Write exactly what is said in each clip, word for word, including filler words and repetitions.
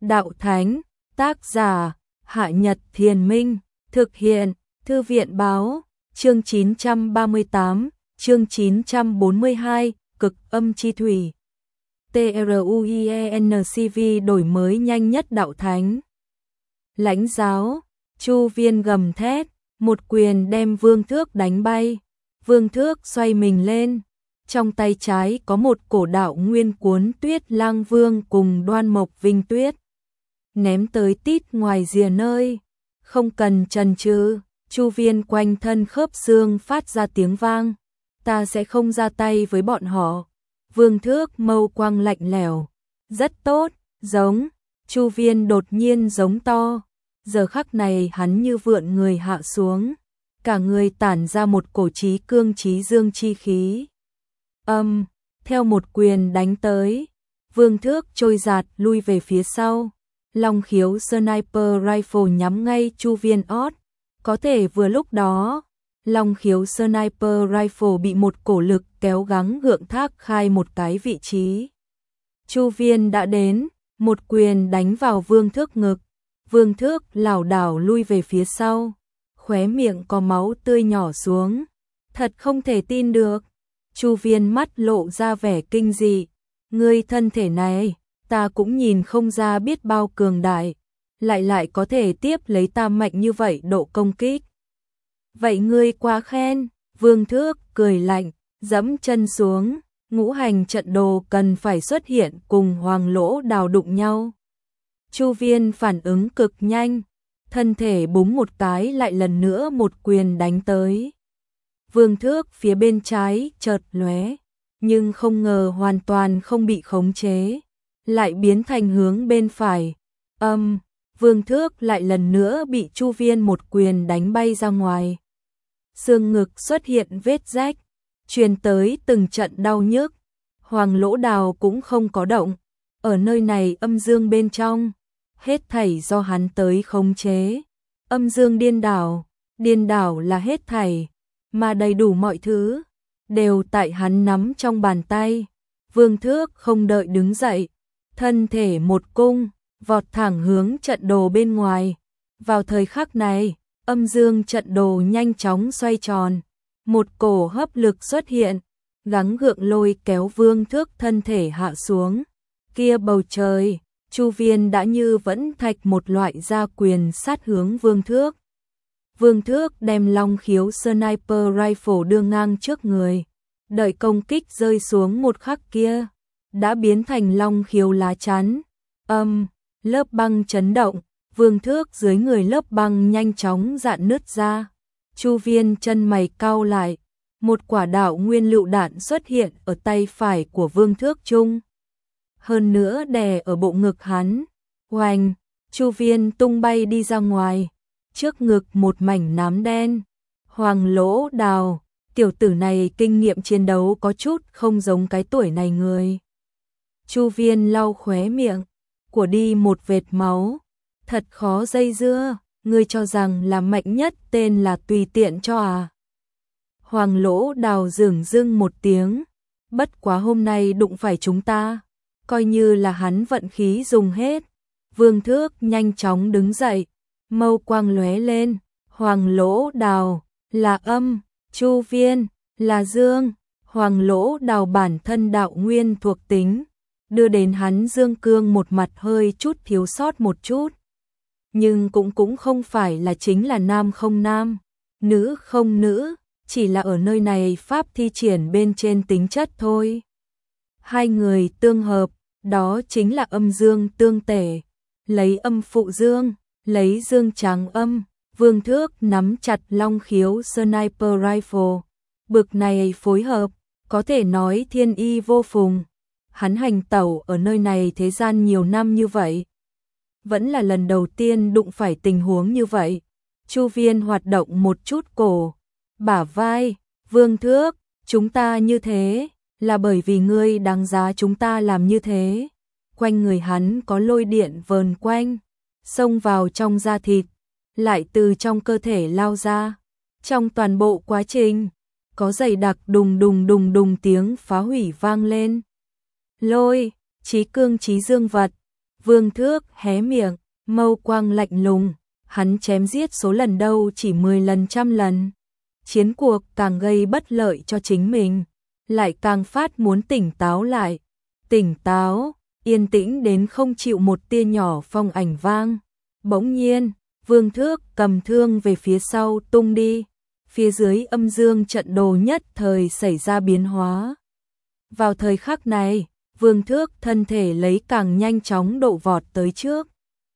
Đạo Thánh, tác giả, Hạ Nhật Thiền Minh, thực hiện, Thư viện Báo, chương chín trăm ba mươi tám, chương chín trăm bốn mươi hai, cực âm chi thủy. TRUIENCV đổi mới nhanh nhất Đạo Thánh. Lãnh giáo, Chu Viên gầm thét, một quyền đem Vương Thước đánh bay. Vương Thước xoay mình lên, trong tay trái có một cổ đạo nguyên cuốn Tuyết Lang Vương cùng Đoan Mộc Vinh Tuyết. Ném tới tít ngoài rìa nơi, không cần chần chừ, Chu Viên quanh thân khớp xương phát ra tiếng vang. Ta sẽ không ra tay với bọn họ. Vương Thước mâu quang lạnh lẽo. Rất tốt, giống. Chu Viên đột nhiên giống to. Giờ khắc này hắn như vượn người hạ xuống. Cả người tản ra một cổ trí cương trí dương chi khí. Âm, theo một quyền đánh tới. Vương Thước trôi giạt lui về phía sau. Long khiếu sniper rifle nhắm ngay Chu Viên ót. Có thể vừa lúc đó, Long khiếu sniper rifle bị một cổ lực kéo gắng gượng thác khai một cái vị trí. Chu Viên đã đến, một quyền đánh vào Vương Thước ngực. Vương Thước lảo đảo lui về phía sau, khóe miệng có máu tươi nhỏ xuống. Thật không thể tin được. Chu Viên mắt lộ ra vẻ kinh dị. Ngươi thân thể này, ta cũng nhìn không ra biết bao cường đại, lại lại có thể tiếp lấy ta mạnh như vậy độ công kích. Vậy ngươi quá khen. Vương Thước cười lạnh, giẫm chân xuống. Ngũ hành trận đồ cần phải xuất hiện cùng Hoàng Lỗ Đào đụng nhau. Chu Viên phản ứng cực nhanh, thân thể búng một cái lại lần nữa một quyền đánh tới. Vương Thước phía bên trái chợt lóe, nhưng không ngờ hoàn toàn không bị khống chế, lại biến thành hướng bên phải. Âm, Vương Thước lại lần nữa bị Chu Viên một quyền đánh bay ra ngoài. Xương ngực xuất hiện vết rách, truyền tới từng trận đau nhức. Hoàng Lỗ Đào cũng không có động. Ở nơi này âm dương bên trong, hết thảy do hắn tới khống chế. Âm dương điên đảo, điên đảo là hết thảy, mà đầy đủ mọi thứ đều tại hắn nắm trong bàn tay. Vương Thước không đợi đứng dậy, thân thể một cung, vọt thẳng hướng trận đồ bên ngoài. Vào thời khắc này, âm dương trận đồ nhanh chóng xoay tròn, một cổ hấp lực xuất hiện, gắng gượng lôi kéo Vương Thước thân thể hạ xuống. Kia bầu trời, Chu Viên đã như vẫn thạch một loại gia quyền sát hướng Vương Thước. Vương Thước đem Long khiếu sniper rifle đưa ngang trước người, đợi công kích rơi xuống một khắc kia, đã biến thành Long khiếu lá chắn. Âm, lớp băng chấn động, Vương Thước dưới người lớp băng nhanh chóng rạn nứt ra. Chu Viên chân mày cau lại, một quả đạo nguyên lựu đạn xuất hiện ở tay phải của Vương Thước trung. Hơn nữa đè ở bộ ngực hắn. Oanh, Chu Viên tung bay đi ra ngoài, trước ngực một mảnh nám đen. Hoàng Lỗ Đào, tiểu tử này kinh nghiệm chiến đấu có chút không giống cái tuổi này người. Chu Viên lau khóe miệng, của đi một vệt máu. Thật khó dây dưa, ngươi cho rằng là mạnh nhất tên là tùy tiện cho à. Hoàng Lỗ Đào dửng dưng một tiếng, bất quá hôm nay đụng phải chúng ta, coi như là hắn vận khí dùng hết. Vương Thước nhanh chóng đứng dậy, mâu quang lóe lên. Hoàng Lỗ Đào là âm, Chu Viên là dương. Hoàng Lỗ Đào bản thân đạo nguyên thuộc tính, đưa đến hắn dương cương một mặt hơi chút thiếu sót một chút. Nhưng cũng cũng không phải là chính là nam không nam, nữ không nữ, chỉ là ở nơi này pháp thi triển bên trên tính chất thôi. Hai người tương hợp, đó chính là âm dương tương tể, lấy âm phụ dương, lấy dương trắng âm. Vương Thước nắm chặt Long khiếu sniper rifle, bực này phối hợp, có thể nói thiên y vô phùng. Hắn hành tẩu ở nơi này thế gian nhiều năm như vậy, vẫn là lần đầu tiên đụng phải tình huống như vậy. Chu Viên hoạt động một chút cổ, bả vai. Vương Thước, chúng ta như thế là bởi vì ngươi đáng giá chúng ta làm như thế. Quanh người hắn có lôi điện vờn quanh, xông vào trong da thịt, lại từ trong cơ thể lao ra. Trong toàn bộ quá trình, có dày đặc đùng đùng đùng đùng tiếng phá hủy vang lên. Lôi, trí cương trí dương vật, Vương Thước hé miệng, mâu quang lạnh lùng, hắn chém giết số lần đâu chỉ mười lần trăm lần. Chiến cuộc càng gây bất lợi cho chính mình, lại càng phát muốn tỉnh táo lại. Tỉnh táo, yên tĩnh đến không chịu một tia nhỏ phong ảnh vang. Bỗng nhiên, Vương Thước cầm thương về phía sau tung đi. Phía dưới âm dương trận đồ nhất thời xảy ra biến hóa. Vào thời khắc này, Vương Thước thân thể lấy càng nhanh chóng độ vọt tới trước.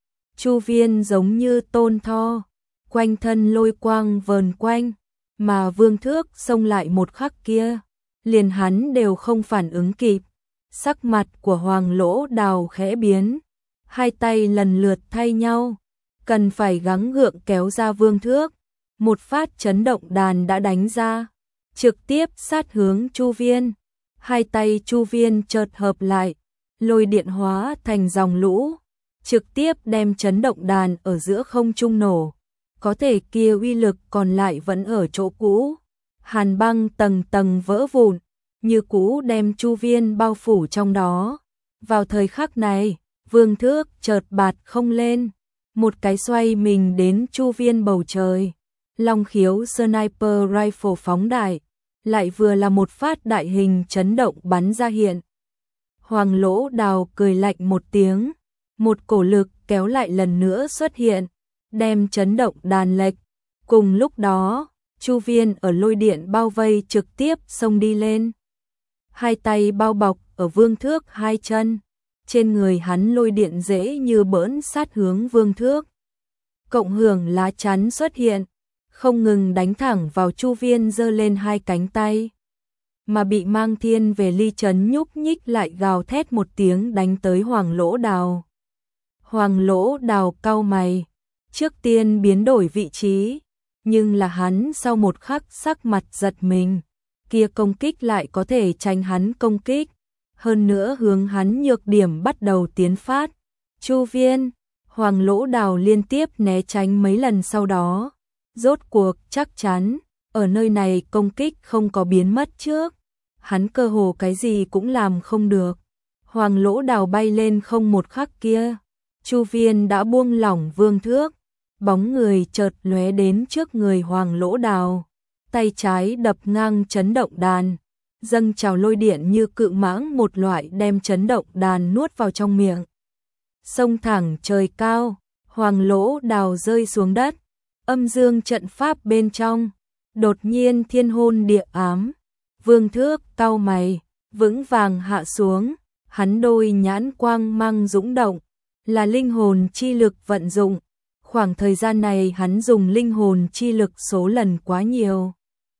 Chu Viên giống như tôn tho, quanh thân lôi quang vờn quanh, mà Vương Thước xông lại một khắc kia, liền hắn đều không phản ứng kịp. Sắc mặt của Hoàng Lỗ Đào khẽ biến, hai tay lần lượt thay nhau, cần phải gắng gượng kéo ra Vương Thước. Một phát chấn động đàn đã đánh ra, trực tiếp sát hướng Chu Viên. Hai tay Chu Viên chợt hợp lại, lôi điện hóa thành dòng lũ, trực tiếp đem chấn động đàn ở giữa không trung nổ. Có thể kia uy lực còn lại vẫn ở chỗ cũ. Hàn băng tầng tầng vỡ vụn, như cũ đem Chu Viên bao phủ trong đó. Vào thời khắc này, Vương Thước chợt bạt không lên, một cái xoay mình đến Chu Viên bầu trời. Long khiếu sniper rifle phóng đại, lại vừa là một phát đại hình chấn động bắn ra hiện. Hoàng Lỗ Đào cười lạnh một tiếng, một cổ lực kéo lại lần nữa xuất hiện, đem chấn động đàn lệch. Cùng lúc đó, Chu Viên ở lôi điện bao vây trực tiếp xông đi lên. Hai tay bao bọc ở Vương Thước hai chân, trên người hắn lôi điện dễ như bỡn sát hướng Vương Thước. Cộng hưởng lá chắn xuất hiện, không ngừng đánh thẳng vào Chu Viên giơ lên hai cánh tay. Mà bị mang thiên về ly chấn nhúc nhích lại gào thét một tiếng đánh tới Hoàng Lỗ Đào. Hoàng Lỗ Đào cau mày, trước tiên biến đổi vị trí, nhưng là hắn sau một khắc sắc mặt giật mình, kia công kích lại có thể tránh hắn công kích, hơn nữa hướng hắn nhược điểm bắt đầu tiến phát. Chu Viên, Hoàng Lỗ Đào liên tiếp né tránh mấy lần sau đó, rốt cuộc chắc chắn, ở nơi này công kích không có biến mất trước, hắn cơ hồ cái gì cũng làm không được. Hoàng Lỗ Đào bay lên không một khắc kia, Chu Viên đã buông lỏng Vương Thước, bóng người chợt lóe đến trước người Hoàng Lỗ Đào, tay trái đập ngang chấn động đàn, dâng trào lôi điện như cự mãng một loại đem chấn động đàn nuốt vào trong miệng. Xông thẳng trời cao, Hoàng Lỗ Đào rơi xuống đất, âm dương trận pháp bên trong, đột nhiên thiên hôn địa ám. Vương Thước cau mày, vững vàng hạ xuống, hắn đôi nhãn quang mang dũng động, là linh hồn chi lực vận dụng. Khoảng thời gian này hắn dùng linh hồn chi lực số lần quá nhiều,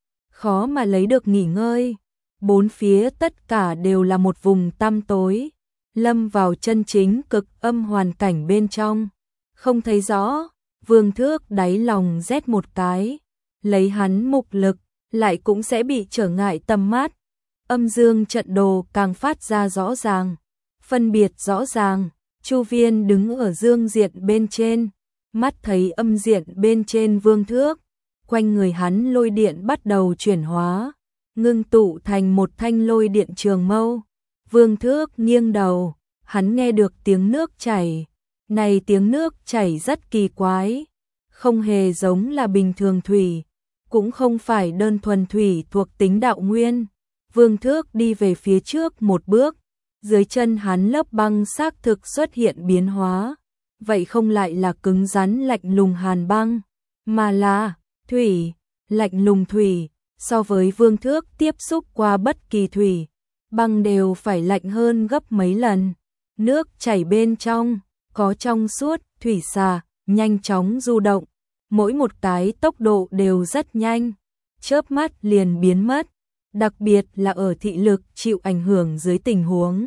khó mà lấy được nghỉ ngơi. Bốn phía tất cả đều là một vùng tăm tối, lâm vào chân chính cực âm hoàn cảnh bên trong, không thấy rõ. Vương Thước đáy lòng rét một cái, lấy hắn mục lực, lại cũng sẽ bị trở ngại tầm mắt. Âm dương trận đồ càng phát ra rõ ràng, phân biệt rõ ràng. Chu Viên đứng ở dương diện bên trên, mắt thấy âm diện bên trên Vương Thước, quanh người hắn lôi điện bắt đầu chuyển hóa, ngưng tụ thành một thanh lôi điện trường mâu. Vương Thước nghiêng đầu, hắn nghe được tiếng nước chảy. Này tiếng nước chảy rất kỳ quái, không hề giống là bình thường thủy, cũng không phải đơn thuần thủy thuộc tính đạo nguyên. Vương Thước đi về phía trước một bước, dưới chân hắn lớp băng xác thực xuất hiện biến hóa, vậy không lại là cứng rắn lạnh lùng hàn băng, mà là thủy, lạnh lùng thủy. So với Vương Thước tiếp xúc qua bất kỳ thủy, băng đều phải lạnh hơn gấp mấy lần. Nước chảy bên trong có trong suốt thủy xà, nhanh chóng du động, mỗi một cái tốc độ đều rất nhanh, chớp mắt liền biến mất, đặc biệt là ở thị lực chịu ảnh hưởng dưới tình huống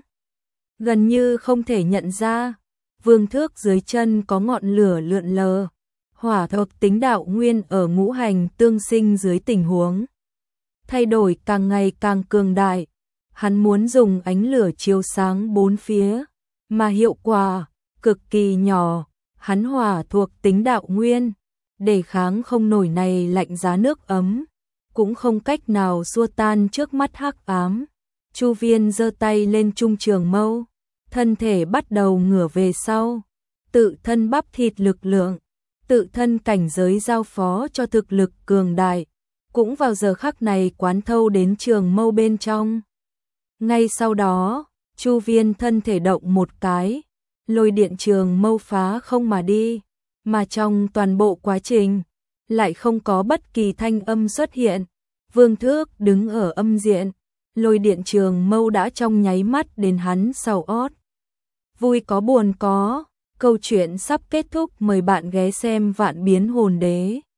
gần như không thể nhận ra. Vương Thước dưới chân có ngọn lửa lượn lờ, hỏa thuộc tính đạo nguyên ở ngũ hành tương sinh dưới tình huống thay đổi càng ngày càng cường đại, hắn muốn dùng ánh lửa chiếu sáng bốn phía, mà hiệu quả cực kỳ nhỏ. Hắn hỏa thuộc tính đạo nguyên, đề kháng không nổi này lạnh giá nước ấm, cũng không cách nào xua tan trước mắt hắc ám. Chu Viên giơ tay lên trung trường mâu, thân thể bắt đầu ngửa về sau, tự thân bắp thịt lực lượng, tự thân cảnh giới giao phó cho thực lực cường đại, cũng vào giờ khắc này quán thâu đến trường mâu bên trong. Ngay sau đó, Chu Viên thân thể động một cái, lôi điện trường mâu phá không mà đi, mà trong toàn bộ quá trình, lại không có bất kỳ thanh âm xuất hiện. Vương Thước đứng ở âm diện, lôi điện trường mâu đã trong nháy mắt đến hắn sau ót. Vui có buồn có, câu chuyện sắp kết thúc, mời bạn ghé xem Vạn Biến Hồn Đế.